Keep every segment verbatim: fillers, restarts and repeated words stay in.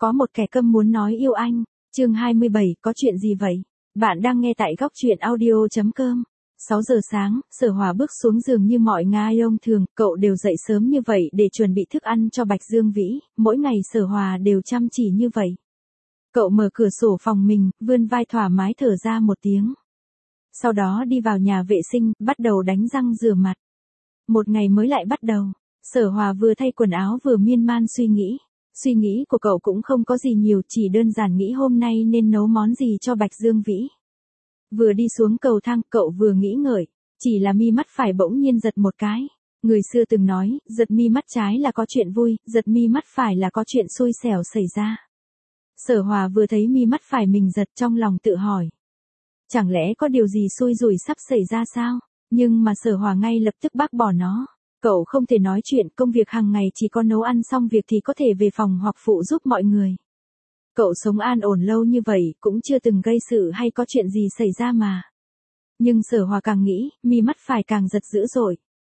Có một kẻ câm muốn nói yêu anh. Chương hai mươi bảy, có chuyện gì vậy? Bạn đang nghe tại góc truyện audio chấm com. sáu giờ sáng, Sở Hòa bước xuống giường như mọi ngày thông thường, cậu đều dậy sớm như vậy để chuẩn bị thức ăn cho Bạch Dương Vĩ, mỗi ngày Sở Hòa đều chăm chỉ như vậy. Cậu mở cửa sổ phòng mình, vươn vai thoải mái thở ra một tiếng. Sau đó đi vào nhà vệ sinh, bắt đầu đánh răng rửa mặt. Một ngày mới lại bắt đầu. Sở Hòa vừa thay quần áo vừa miên man suy nghĩ. Suy nghĩ của cậu cũng không có gì nhiều, chỉ đơn giản nghĩ hôm nay nên nấu món gì cho Bạch Dương Vĩ. Vừa đi xuống cầu thang, cậu vừa nghĩ ngợi, chỉ là mi mắt phải bỗng nhiên giật một cái. Người xưa từng nói, giật mi mắt trái là có chuyện vui, giật mi mắt phải là có chuyện xui xẻo xảy ra. Sở Hòa vừa thấy mi mắt phải mình giật, trong lòng tự hỏi. Chẳng lẽ có điều gì xui rủi sắp xảy ra sao? Nhưng mà Sở Hòa ngay lập tức bác bỏ nó. Cậu không thể nói chuyện, công việc hàng ngày chỉ có nấu ăn xong việc thì có thể về phòng hoặc phụ giúp mọi người. Cậu sống an ổn lâu như vậy, cũng chưa từng gây sự hay có chuyện gì xảy ra mà. Nhưng Sở Hòa càng nghĩ, mi mắt phải càng giật dữ dội.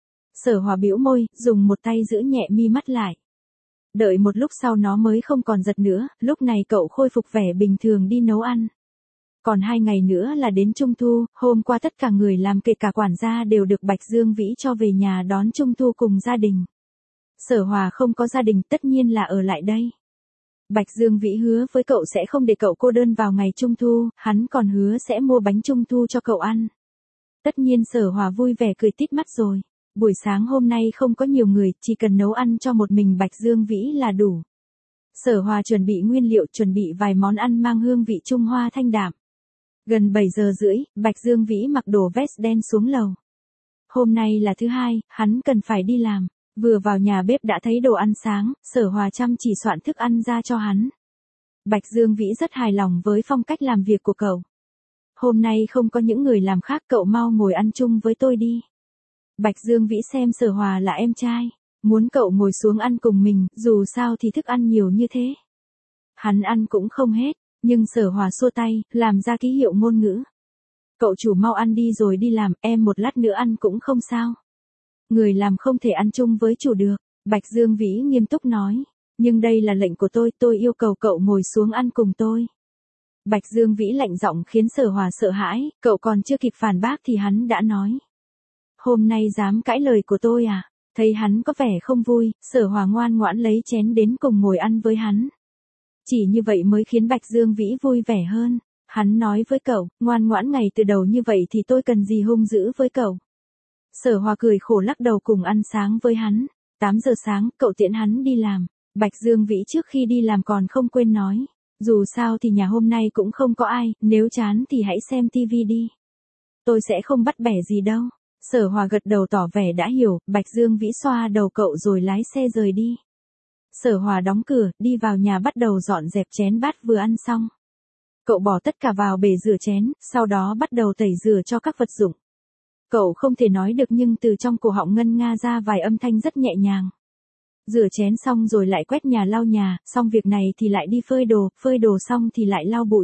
Sở Hòa bĩu môi, dùng một tay giữ nhẹ mi mắt lại. Đợi một lúc sau nó mới không còn giật nữa, lúc này cậu khôi phục vẻ bình thường đi nấu ăn. Còn hai ngày nữa là đến Trung Thu, hôm qua tất cả người làm kể cả quản gia đều được Bạch Dương Vĩ cho về nhà đón Trung Thu cùng gia đình. Sở Hòa không có gia đình, tất nhiên là ở lại đây. Bạch Dương Vĩ hứa với cậu sẽ không để cậu cô đơn vào ngày Trung Thu, hắn còn hứa sẽ mua bánh Trung Thu cho cậu ăn. Tất nhiên Sở Hòa vui vẻ cười tít mắt rồi. Buổi sáng hôm nay không có nhiều người, chỉ cần nấu ăn cho một mình Bạch Dương Vĩ là đủ. Sở Hòa chuẩn bị nguyên liệu, chuẩn bị vài món ăn mang hương vị Trung Hoa thanh đạm. Gần bảy giờ rưỡi, Bạch Dương Vĩ mặc đồ vest đen xuống lầu. Hôm nay là thứ hai, hắn cần phải đi làm. Vừa vào nhà bếp đã thấy đồ ăn sáng, Sở Hòa chăm chỉ soạn thức ăn ra cho hắn. Bạch Dương Vĩ rất hài lòng với phong cách làm việc của cậu. Hôm nay không có những người làm khác, cậu mau ngồi ăn chung với tôi đi. Bạch Dương Vĩ xem Sở Hòa là em trai, muốn cậu ngồi xuống ăn cùng mình, dù sao thì thức ăn nhiều như thế. Hắn ăn cũng không hết. Nhưng Sở Hòa xua tay, làm ra ký hiệu ngôn ngữ. Cậu chủ mau ăn đi rồi đi làm, em một lát nữa ăn cũng không sao. Người làm không thể ăn chung với chủ được, Bạch Dương Vĩ nghiêm túc nói. Nhưng đây là lệnh của tôi, tôi yêu cầu cậu ngồi xuống ăn cùng tôi. Bạch Dương Vĩ lạnh giọng khiến Sở Hòa sợ hãi, cậu còn chưa kịp phản bác thì hắn đã nói. Hôm nay dám cãi lời của tôi à? Thấy hắn có vẻ không vui, Sở Hòa ngoan ngoãn lấy chén đến cùng ngồi ăn với hắn. Chỉ như vậy mới khiến Bạch Dương Vĩ vui vẻ hơn. Hắn nói với cậu, ngoan ngoãn ngày từ đầu như vậy thì tôi cần gì hung dữ với cậu. Sở Hòa cười khổ lắc đầu cùng ăn sáng với hắn. tám giờ sáng, cậu tiễn hắn đi làm. Bạch Dương Vĩ trước khi đi làm còn không quên nói. Dù sao thì nhà hôm nay cũng không có ai, nếu chán thì hãy xem tivi đi. Tôi sẽ không bắt bẻ gì đâu. Sở Hòa gật đầu tỏ vẻ đã hiểu, Bạch Dương Vĩ xoa đầu cậu rồi lái xe rời đi. Sở Hòa đóng cửa, đi vào nhà bắt đầu dọn dẹp chén bát vừa ăn xong. Cậu bỏ tất cả vào bể rửa chén, sau đó bắt đầu tẩy rửa cho các vật dụng. Cậu không thể nói được nhưng từ trong cổ họng ngân nga ra vài âm thanh rất nhẹ nhàng. Rửa chén xong rồi lại quét nhà lau nhà, xong việc này thì lại đi phơi đồ, phơi đồ xong thì lại lau bụi.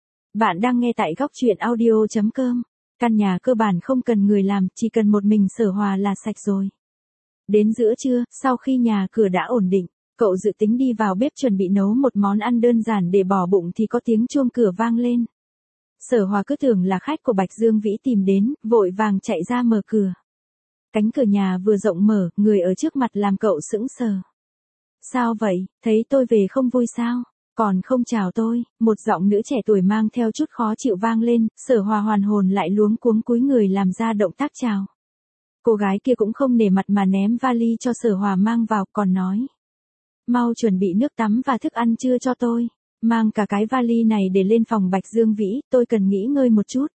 Bạn đang nghe tại góc truyện audio chấm com. Căn nhà cơ bản không cần người làm, chỉ cần một mình Sở Hòa là sạch rồi. Đến giữa trưa, sau khi nhà cửa đã ổn định, cậu dự tính đi vào bếp chuẩn bị nấu một món ăn đơn giản để bỏ bụng thì có tiếng chuông cửa vang lên. Sở Hòa cứ tưởng là khách của Bạch Dương Vĩ tìm đến, vội vàng chạy ra mở cửa. Cánh cửa nhà vừa rộng mở, người ở trước mặt làm cậu sững sờ. Sao vậy, thấy tôi về không vui sao? Còn không chào tôi, một giọng nữ trẻ tuổi mang theo chút khó chịu vang lên, Sở Hòa hoàn hồn lại luống cuống cúi người làm ra động tác chào. Cô gái kia cũng không nể mặt mà ném vali cho Sở Hòa mang vào, còn nói. Mau chuẩn bị nước tắm và thức ăn trưa cho tôi. Mang cả cái vali này để lên phòng Bạch Dương Vĩ, tôi cần nghỉ ngơi một chút.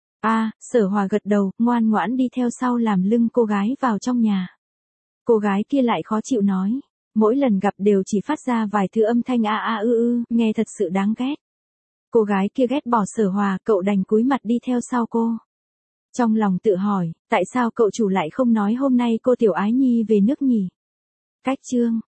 À, Sở Hòa gật đầu, ngoan ngoãn đi theo sau làm lưng cô gái vào trong nhà. Cô gái kia lại khó chịu nói. Mỗi lần gặp đều chỉ phát ra vài thứ âm thanh a a ư ư, nghe thật sự đáng ghét. Cô gái kia ghét bỏ Sở Hòa, cậu đành cúi mặt đi theo sau cô. Trong lòng tự hỏi, tại sao cậu chủ lại không nói hôm nay cô Tiểu Ái Nhi về nước nhỉ? Cách chương